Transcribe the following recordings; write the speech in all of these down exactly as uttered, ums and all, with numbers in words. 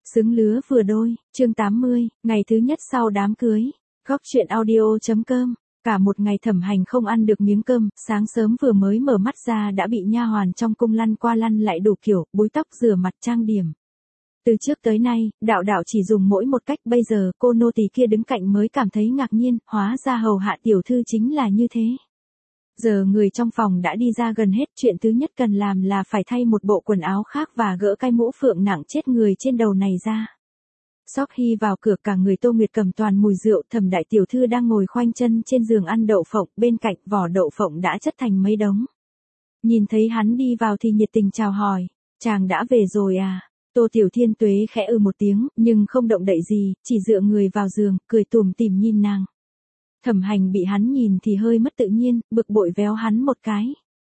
Xứng lứa vừa đôi, chương tám mươi, ngày thứ nhất sau đám cưới. Góc chuyện audio.com. Cả một ngày Thẩm Hành không ăn được miếng cơm, sáng sớm vừa mới mở mắt ra đã bị nha hoàn trong cung lăn qua lăn lại đủ kiểu, búi tóc rửa mặt trang điểm. Từ trước tới nay, đạo đạo chỉ dùng mỗi một cách, bây giờ cô nô tỳ kia đứng cạnh mới cảm thấy ngạc nhiên, hóa ra hầu hạ tiểu thư chính là như thế. Giờ người trong phòng đã đi ra gần hết, chuyện thứ nhất cần làm là phải thay một bộ quần áo khác và gỡ cái mũ phượng nặng chết người trên đầu này ra. Sóc Hy vào cửa, cả người Tô Nguyệt cầm toàn mùi rượu. Thẩm đại tiểu thư đang ngồi khoanh chân trên giường ăn đậu phộng, bên cạnh vỏ đậu phộng đã chất thành mấy đống. Nhìn thấy hắn đi vào thì nhiệt tình chào hỏi, chàng đã về rồi à? Tô Tiểu Thiên Tuế khẽ ừ một tiếng, nhưng không động đậy gì, chỉ dựa người vào giường, cười tủm tỉm nhìn nàng. Thẩm Hành bị hắn nhìn thì hơi mất tự nhiên, bực bội véo hắn một cái.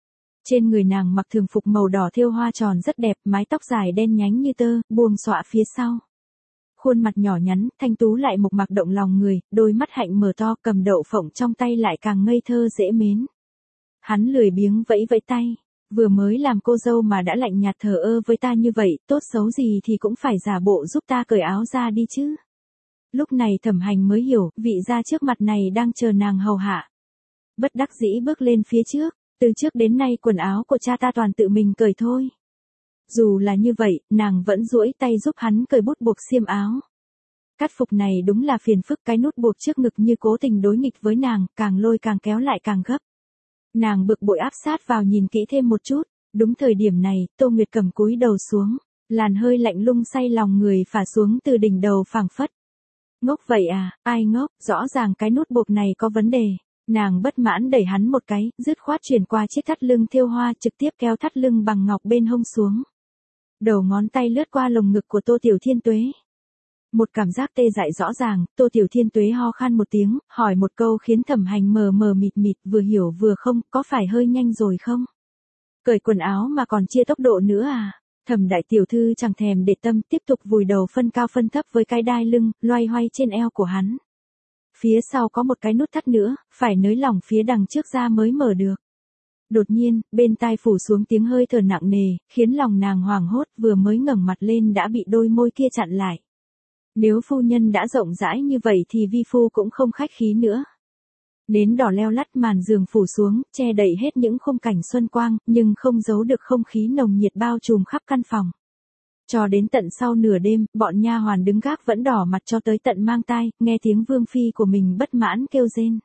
Trên người nàng mặc thường phục màu đỏ thêu hoa tròn rất đẹp, mái tóc dài đen nhánh như tơ, buông xõa phía sau. Khuôn mặt nhỏ nhắn, thanh tú lại mộc mạc động lòng người, đôi mắt hạnh mở to, cầm đậu phộng trong tay lại càng ngây thơ dễ mến. Hắn lười biếng vẫy vẫy tay, vừa mới làm cô dâu mà đã lạnh nhạt thờ ơ với ta như vậy, tốt xấu gì thì cũng phải giả bộ giúp ta cởi áo ra đi chứ. Lúc này Thẩm Hành mới hiểu, vị gia trước mặt này đang chờ nàng hầu hạ. Bất đắc dĩ bước lên phía trước, từ trước đến nay quần áo của cha ta toàn tự mình cởi thôi. Dù là như vậy, nàng vẫn duỗi tay giúp hắn cởi bút buộc xiêm áo. Cắt phục này đúng là phiền phức, cái nút buộc trước ngực như cố tình đối nghịch với nàng, càng lôi càng kéo lại càng gấp. Nàng bực bội áp sát vào nhìn kỹ thêm một chút, đúng thời điểm này, Tô Nguyệt cầm cúi đầu xuống, làn hơi lạnh lung say lòng người phả xuống từ đỉnh đầu phảng phất. Ngốc vậy à? Ai ngốc, rõ ràng cái nút buộc này có vấn đề. Nàng bất mãn đẩy hắn một cái, dứt khoát chuyển qua chiếc thắt lưng thêu hoa, trực tiếp kéo thắt lưng bằng ngọc bên hông xuống. Đầu ngón tay lướt qua lồng ngực của Tô Tiểu Thiên Tuế. Một cảm giác tê dại rõ ràng, Tô Tiểu Thiên Tuế ho khan một tiếng, hỏi một câu khiến Thẩm Hành mờ mờ mịt mịt, vừa hiểu vừa không, có phải hơi nhanh rồi không? Cởi quần áo mà còn chia tốc độ nữa à? Thẩm đại tiểu thư chẳng thèm để tâm, tiếp tục vùi đầu phân cao phân thấp với cái đai lưng, loay hoay trên eo của hắn. Phía sau có một cái nút thắt nữa, phải nới lỏng phía đằng trước ra mới mở được. Đột nhiên, bên tai phủ xuống tiếng hơi thở nặng nề, khiến lòng nàng hoảng hốt, vừa mới ngẩng mặt lên đã bị đôi môi kia chặn lại. Nếu phu nhân đã rộng rãi như vậy thì vi phu cũng không khách khí nữa. Nến đỏ leo lắt màn giường phủ xuống, che đậy hết những khung cảnh xuân quang, nhưng không giấu được không khí nồng nhiệt bao trùm khắp căn phòng. Cho đến tận sau nửa đêm, bọn nha hoàn đứng gác vẫn đỏ mặt cho tới tận mang tai, nghe tiếng vương phi của mình bất mãn kêu rên.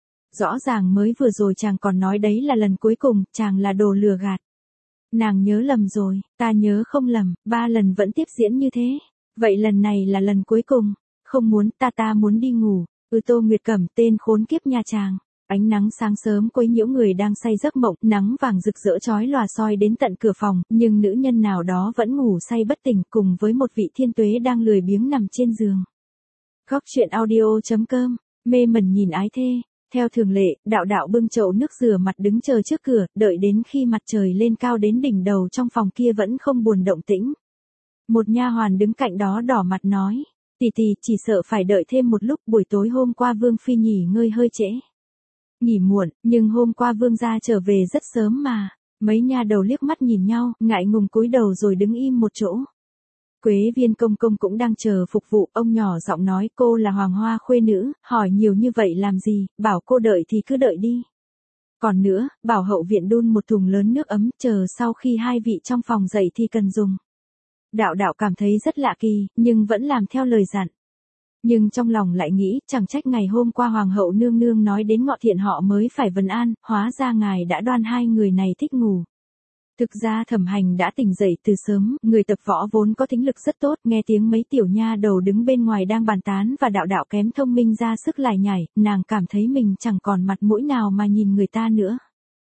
Rõ ràng mới vừa rồi chàng còn nói đấy là lần cuối cùng, chàng là đồ lừa gạt. Nàng nhớ lầm rồi, ta nhớ không lầm, ba lần vẫn tiếp diễn như thế. Vậy lần này là lần cuối cùng, không muốn, ta ta muốn đi ngủ. Ừ, Tô Nguyệt Cẩm, tên khốn kiếp nhà chàng. Ánh nắng sáng sớm quấy nhiễu người đang say giấc mộng, nắng vàng rực rỡ chói lòa soi đến tận cửa phòng, nhưng nữ nhân nào đó vẫn ngủ say bất tỉnh, cùng với một vị thiên tuế đang lười biếng nằm trên giường. Góc chuyện audio.com, mê mẩn nhìn ái thê. Theo thường lệ, đạo đạo bưng chậu nước rửa mặt đứng chờ trước cửa, đợi đến khi mặt trời lên cao đến đỉnh đầu trong phòng kia vẫn không buồn động tĩnh. Một nha hoàn đứng cạnh đó đỏ mặt nói, tỷ tỷ, chỉ sợ phải đợi thêm một lúc, buổi tối hôm qua Vương Phi nghỉ ngơi hơi trễ. Nghỉ muộn, nhưng hôm qua Vương gia trở về rất sớm mà. Mấy nha đầu liếc mắt nhìn nhau, ngại ngùng cúi đầu rồi đứng im một chỗ. Quế Viên công công cũng đang chờ phục vụ, ông nhỏ giọng nói, cô là Hoàng Hoa khuê nữ, hỏi nhiều như vậy làm gì, bảo cô đợi thì cứ đợi đi. Còn nữa, bảo hậu viện đun một thùng lớn nước ấm, chờ sau khi hai vị trong phòng dậy thì cần dùng. Đạo đạo cảm thấy rất lạ kỳ, nhưng vẫn làm theo lời dặn. Nhưng trong lòng lại nghĩ, chẳng trách ngày hôm qua Hoàng hậu nương nương nói đến Ngọ Thiện họ mới phải vấn an, hóa ra ngài đã đoan hai người này thích ngủ. Thực ra Thẩm Hành đã tỉnh dậy từ sớm, người tập võ vốn có thính lực rất tốt, nghe tiếng mấy tiểu nha đầu đứng bên ngoài đang bàn tán và đạo đạo kém thông minh ra sức lải nhải, nàng cảm thấy mình chẳng còn mặt mũi nào mà nhìn người ta nữa.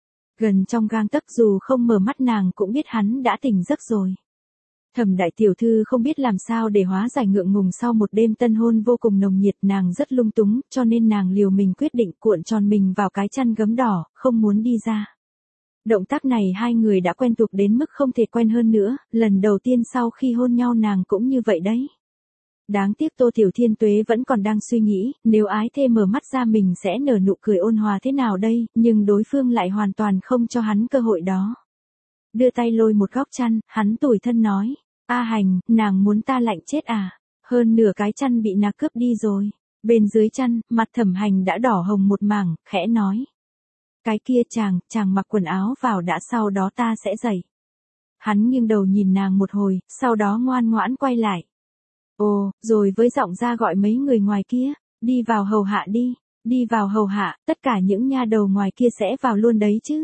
Gần trong gang tấc, dù không mở mắt nàng cũng biết hắn đã tỉnh giấc rồi. Thẩm đại tiểu thư không biết làm sao để hóa giải ngượng ngùng sau một đêm tân hôn vô cùng nồng nhiệt, nàng rất lung túng, cho nên nàng liều mình quyết định cuộn tròn mình vào cái chăn gấm đỏ, không muốn đi ra. Động tác này hai người đã quen thuộc đến mức không thể quen hơn nữa, lần đầu tiên sau khi hôn nhau nàng cũng như vậy đấy. Đáng tiếc Tô Tiểu Thiên Tuế vẫn còn đang suy nghĩ, nếu ái thê mở mắt ra mình sẽ nở nụ cười ôn hòa thế nào đây, nhưng đối phương lại hoàn toàn không cho hắn cơ hội đó. Đưa tay lôi một góc chăn, hắn tủi thân nói, A Hành, nàng muốn ta lạnh chết à? Hơn nửa cái chăn bị nàng cướp đi rồi. Bên dưới chăn, mặt Thẩm Hành đã đỏ hồng một mảng, khẽ nói. Cái kia chàng, chàng mặc quần áo vào đã, sau đó ta sẽ dậy. Hắn nghiêng đầu nhìn nàng một hồi, sau đó ngoan ngoãn quay lại. Ồ, rồi với giọng ra gọi mấy người ngoài kia, đi vào hầu hạ đi, đi vào hầu hạ, tất cả những nha đầu ngoài kia sẽ vào luôn đấy chứ.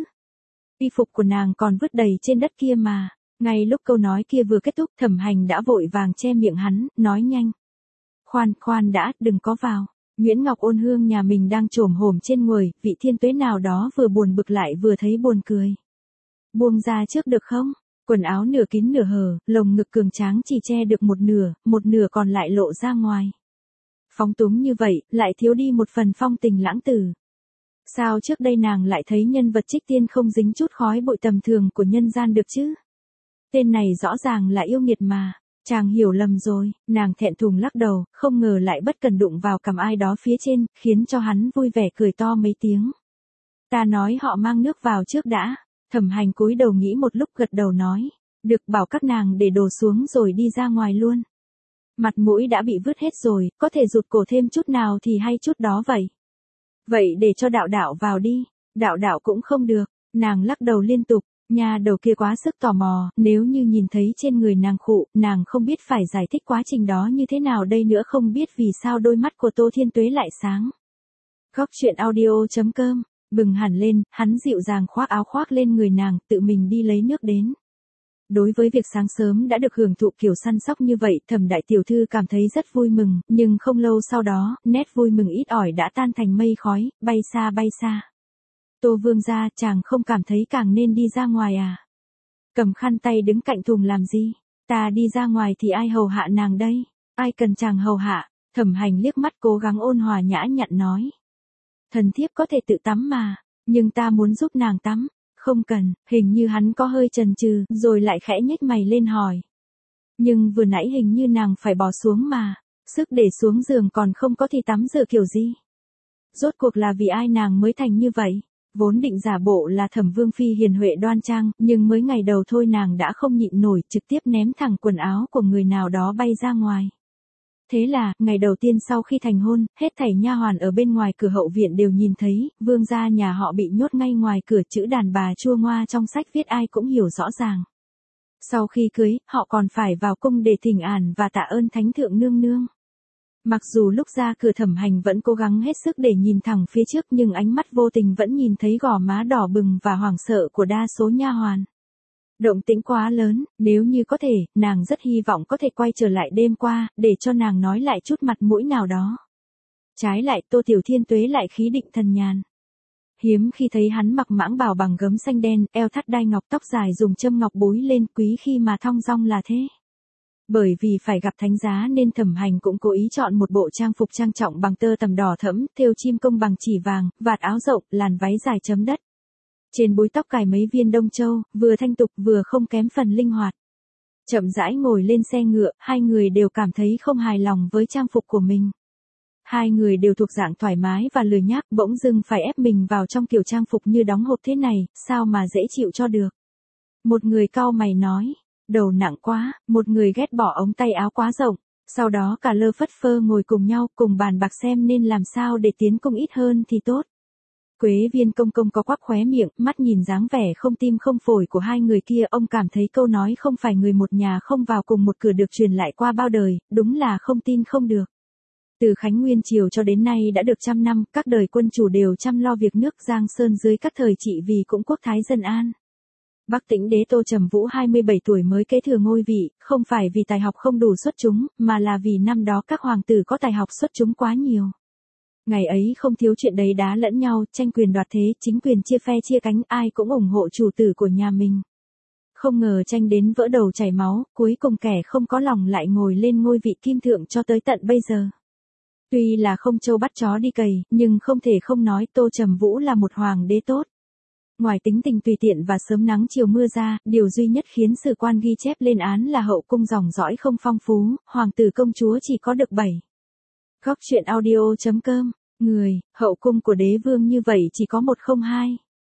Y phục của nàng còn vứt đầy trên đất kia mà. Ngay lúc câu nói kia vừa kết thúc, Thẩm Hành đã vội vàng che miệng hắn, nói nhanh. Khoan, khoan đã, đừng có vào. Nguyễn Ngọc Ôn Hương nhà mình đang trồm hổm trên người, vị thiên tuế nào đó vừa buồn bực lại vừa thấy buồn cười. Buông ra trước được không? Quần áo nửa kín nửa hở, lồng ngực cường tráng chỉ che được một nửa, một nửa còn lại lộ ra ngoài. Phóng túng như vậy, lại thiếu đi một phần phong tình lãng tử. Sao trước đây nàng lại thấy nhân vật trích tiên không dính chút khói bụi tầm thường của nhân gian được chứ? Tên này rõ ràng là yêu nghiệt mà. Chàng hiểu lầm rồi, nàng thẹn thùng lắc đầu, không ngờ lại bất cần đụng vào cầm ai đó phía trên, khiến cho hắn vui vẻ cười to mấy tiếng. Ta nói họ mang nước vào trước đã. Thẩm Hành cúi đầu nghĩ một lúc gật đầu nói. Được, bảo các nàng để đồ xuống rồi đi ra ngoài luôn. Mặt mũi đã bị vứt hết rồi, có thể rụt cổ thêm chút nào thì hay chút đó vậy. Vậy để cho đạo đạo vào đi. Đạo đạo cũng không được, nàng lắc đầu liên tục. Nhà đầu kia quá sức tò mò, nếu như nhìn thấy trên người nàng khụ, nàng không biết phải giải thích quá trình đó như thế nào đây nữa, không biết vì sao đôi mắt của Tô Thiên Tuế lại sáng. Góc truyện audio chấm com, bừng hẳn lên, hắn dịu dàng khoác áo khoác lên người nàng, tự mình đi lấy nước đến. Đối với việc sáng sớm đã được hưởng thụ kiểu săn sóc như vậy, Thẩm đại tiểu thư cảm thấy rất vui mừng, nhưng không lâu sau đó, nét vui mừng ít ỏi đã tan thành mây khói, bay xa bay xa. Tô Vương gia, chàng không cảm thấy càng nên đi ra ngoài à? Cầm khăn tay đứng cạnh thùng làm gì? Ta đi ra ngoài thì ai hầu hạ nàng đây? Ai cần chàng hầu hạ? Thẩm Hành liếc mắt cố gắng ôn hòa nhã nhặn nói. Thần thiếp có thể tự tắm mà, nhưng ta muốn giúp nàng tắm. Không cần, hình như hắn có hơi chần chừ, rồi lại khẽ nhếch mày lên hỏi. Nhưng vừa nãy hình như nàng phải bỏ xuống mà, sức để xuống giường còn không có thì tắm rửa kiểu gì? Rốt cuộc là vì ai nàng mới thành như vậy? Vốn định giả bộ là Thẩm Vương phi hiền huệ đoan trang, nhưng mới ngày đầu thôi nàng đã không nhịn nổi, trực tiếp ném thẳng quần áo của người nào đó bay ra ngoài. Thế là, ngày đầu tiên sau khi thành hôn, hết thảy nha hoàn ở bên ngoài cửa hậu viện đều nhìn thấy, vương gia nhà họ bị nhốt ngay ngoài cửa, chữ đàn bà chua ngoa trong sách viết ai cũng hiểu rõ ràng. Sau khi cưới, họ còn phải vào cung để thỉnh an và tạ ơn thánh thượng nương nương. Mặc dù lúc ra cửa Thẩm Hành vẫn cố gắng hết sức để nhìn thẳng phía trước, nhưng ánh mắt vô tình vẫn nhìn thấy gò má đỏ bừng và hoảng sợ của đa số nha hoàn. Động tĩnh quá lớn, nếu như có thể, nàng rất hy vọng có thể quay trở lại đêm qua, để cho nàng nói lại chút mặt mũi nào đó. Trái lại, Tô Tiểu Thiên Tuế lại khí định thần nhàn. Hiếm khi thấy hắn mặc mãng bào bằng gấm xanh đen, eo thắt đai ngọc, tóc dài dùng châm ngọc búi lên, quý khi mà thong dong là thế. Bởi vì phải gặp thánh giá nên Thẩm Hành cũng cố ý chọn một bộ trang phục trang trọng bằng tơ tằm đỏ thẫm, thêu chim công bằng chỉ vàng, vạt áo rộng, làn váy dài chấm đất. Trên búi tóc cài mấy viên đông châu, vừa thanh tục vừa không kém phần linh hoạt. Chậm rãi ngồi lên xe ngựa, hai người đều cảm thấy không hài lòng với trang phục của mình. Hai người đều thuộc dạng thoải mái và lười nhác, bỗng dưng phải ép mình vào trong kiểu trang phục như đóng hộp thế này, sao mà dễ chịu cho được. Một người cau mày nói, đầu nặng quá, một người ghét bỏ ống tay áo quá rộng, sau đó cả lơ phất phơ ngồi cùng nhau, cùng bàn bạc xem nên làm sao để tiến cung ít hơn thì tốt. Quế Viên công công có quắp khóe miệng, mắt nhìn dáng vẻ không tim không phổi của hai người kia, ông cảm thấy câu nói không phải người một nhà không vào cùng một cửa được truyền lại qua bao đời, đúng là không tin không được. Từ Khánh Nguyên Triều cho đến nay đã được trăm năm, các đời quân chủ đều chăm lo việc nước Giang Sơn dưới các thời trị vì cũng quốc thái dân an. Bắc Tĩnh đế Tô Trầm Vũ hai mươi bảy tuổi mới kế thừa ngôi vị, không phải vì tài học không đủ xuất chúng, mà là vì năm đó các hoàng tử có tài học xuất chúng quá nhiều. Ngày ấy không thiếu chuyện đấy đá lẫn nhau, tranh quyền đoạt thế, chính quyền chia phe chia cánh, ai cũng ủng hộ chủ tử của nhà mình. Không ngờ tranh đến vỡ đầu chảy máu, cuối cùng kẻ không có lòng lại ngồi lên ngôi vị kim thượng cho tới tận bây giờ. Tuy là không trâu bắt chó đi cày, nhưng không thể không nói Tô Trầm Vũ là một hoàng đế tốt. Ngoài tính tình tùy tiện và sớm nắng chiều mưa ra, điều duy nhất khiến sử quan ghi chép lên án là hậu cung dòng dõi không phong phú, hoàng tử công chúa chỉ có được bảy. Góc truyện audio chấm com, người, hậu cung của đế vương như vậy chỉ có một không hai.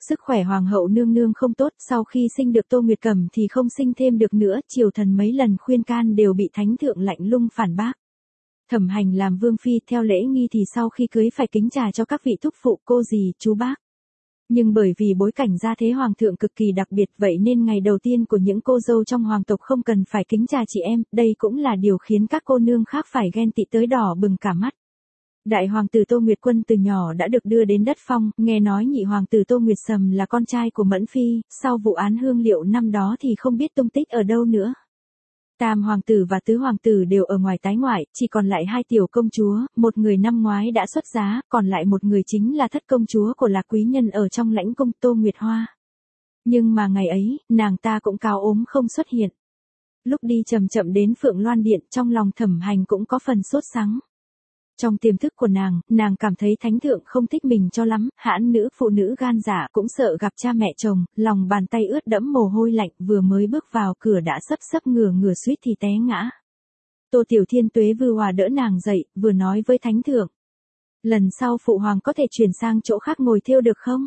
Sức khỏe hoàng hậu nương nương không tốt, sau khi sinh được Tô Nguyệt Cẩm thì không sinh thêm được nữa, triều thần mấy lần khuyên can đều bị thánh thượng lạnh lùng phản bác. Thẩm Hành làm vương phi, theo lễ nghi thì sau khi cưới phải kính trà cho các vị thúc phụ, cô dì, chú bác. Nhưng bởi vì bối cảnh gia thế hoàng thượng cực kỳ đặc biệt, vậy nên ngày đầu tiên của những cô dâu trong hoàng tộc không cần phải kính trà chị em, đây cũng là điều khiến các cô nương khác phải ghen tị tới đỏ bừng cả mắt. Đại hoàng tử Tô Nguyệt Quân từ nhỏ đã được đưa đến đất Phong, nghe nói nhị hoàng tử Tô Nguyệt Sầm là con trai của Mẫn Phi, sau vụ án hương liệu năm đó thì không biết tung tích ở đâu nữa. Tam hoàng tử và tứ hoàng tử đều ở ngoài tái ngoại, chỉ còn lại hai tiểu công chúa, một người năm ngoái đã xuất giá, còn lại một người chính là thất công chúa của Lạc quý nhân ở trong lãnh cung, Tô Nguyệt Hoa. Nhưng mà ngày ấy, nàng ta cũng cao ốm không xuất hiện. Lúc đi chậm chậm đến Phượng Loan Điện, trong lòng Thẩm Hành cũng có phần sốt sắng. Trong tiềm thức của nàng, nàng cảm thấy thánh thượng không thích mình cho lắm, hãn nữ phụ nữ gan dạ cũng sợ gặp cha mẹ chồng, lòng bàn tay ướt đẫm mồ hôi lạnh, vừa mới bước vào cửa đã sấp sấp ngửa ngửa suýt thì té ngã. Tô Tiểu Thiên Tuế vừa hòa đỡ nàng dậy, vừa nói với thánh thượng. Lần sau phụ hoàng có thể chuyển sang chỗ khác ngồi thêu được không?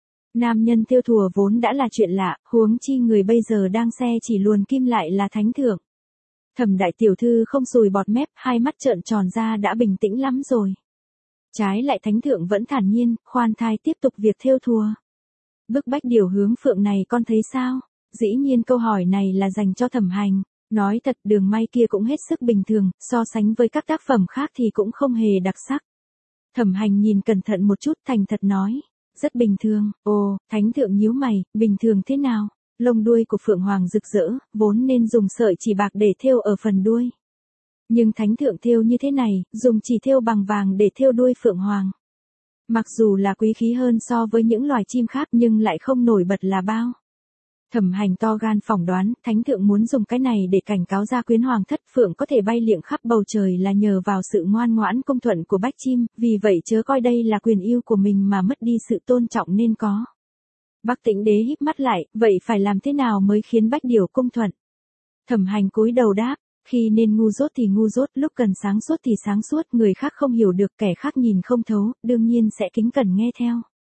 Nam nhân thêu thùa vốn đã là chuyện lạ, huống chi người bây giờ đang xe chỉ luồn kim lại là thánh thượng. Thẩm đại tiểu thư không sùi bọt mép, hai mắt trợn tròn ra đã bình tĩnh lắm rồi. Trái lại thánh thượng vẫn thản nhiên, khoan thai tiếp tục việc thêu thùa. Bức bách điều hướng phượng này con thấy sao? Dĩ nhiên câu hỏi này là dành cho Thẩm Hành. Nói thật, đường may kia cũng hết sức bình thường, so sánh với các tác phẩm khác thì cũng không hề đặc sắc. Thẩm Hành nhìn cẩn thận một chút, thành thật nói. Rất bình thường. Ồ, thánh thượng nhíu mày, bình thường thế nào? Lông đuôi của phượng hoàng rực rỡ, vốn nên dùng sợi chỉ bạc để thêu ở phần đuôi. Nhưng thánh thượng thêu như thế này, dùng chỉ thêu bằng vàng để thêu đuôi phượng hoàng. Mặc dù là quý khí hơn so với những loài chim khác nhưng lại không nổi bật là bao. Thẩm Hành to gan phỏng đoán, thánh thượng muốn dùng cái này để cảnh cáo gia quyến hoàng thất, phượng có thể bay liệng khắp bầu trời là nhờ vào sự ngoan ngoãn cung thuận của bách chim, vì vậy chớ coi đây là quyền yêu của mình mà mất đi sự tôn trọng nên có. Bắc Tĩnh Đế híp mắt lại, vậy phải làm thế nào mới khiến bách điểu cung thuận? Thẩm Hành cúi đầu đáp, khi nên ngu dốt thì ngu dốt, lúc cần sáng suốt thì sáng suốt, người khác không hiểu được, kẻ khác nhìn không thấu, đương nhiên sẽ kính cẩn nghe theo.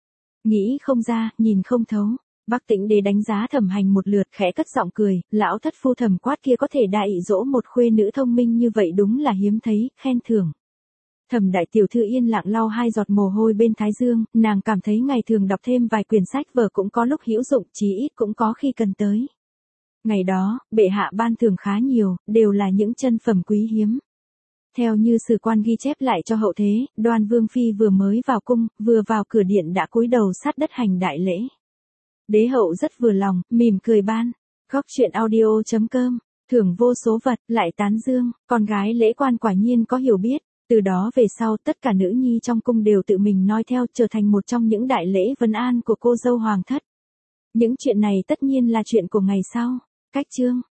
Nghĩ không ra, nhìn không thấu. Bắc Tĩnh Đế đánh giá Thẩm Hành một lượt, khẽ cất giọng cười, lão thất phu Thẩm Quát kia có thể đại dỗ một khuê nữ thông minh như vậy đúng là hiếm thấy, khen thưởng. Thẩm đại tiểu thư yên lặng lau hai giọt mồ hôi bên thái dương, nàng cảm thấy ngày thường đọc thêm vài quyển sách vở cũng có lúc hữu dụng, chí ít cũng có khi cần tới. Ngày đó, bệ hạ ban thưởng khá nhiều, đều là những chân phẩm quý hiếm. Theo như sử quan ghi chép lại cho hậu thế, Đoan Vương phi vừa mới vào cung, vừa vào cửa điện đã cúi đầu sát đất hành đại lễ. Đế hậu rất vừa lòng, mỉm cười ban. Góc truyện audio chấm com, thưởng vô số vật, lại tán dương, con gái lễ quan quả nhiên có hiểu biết. Từ đó về sau tất cả nữ nhi trong cung đều tự mình noi theo, trở thành một trong những đại lễ vân an của cô dâu hoàng thất. Những chuyện này tất nhiên là chuyện của ngày sau. Cách chương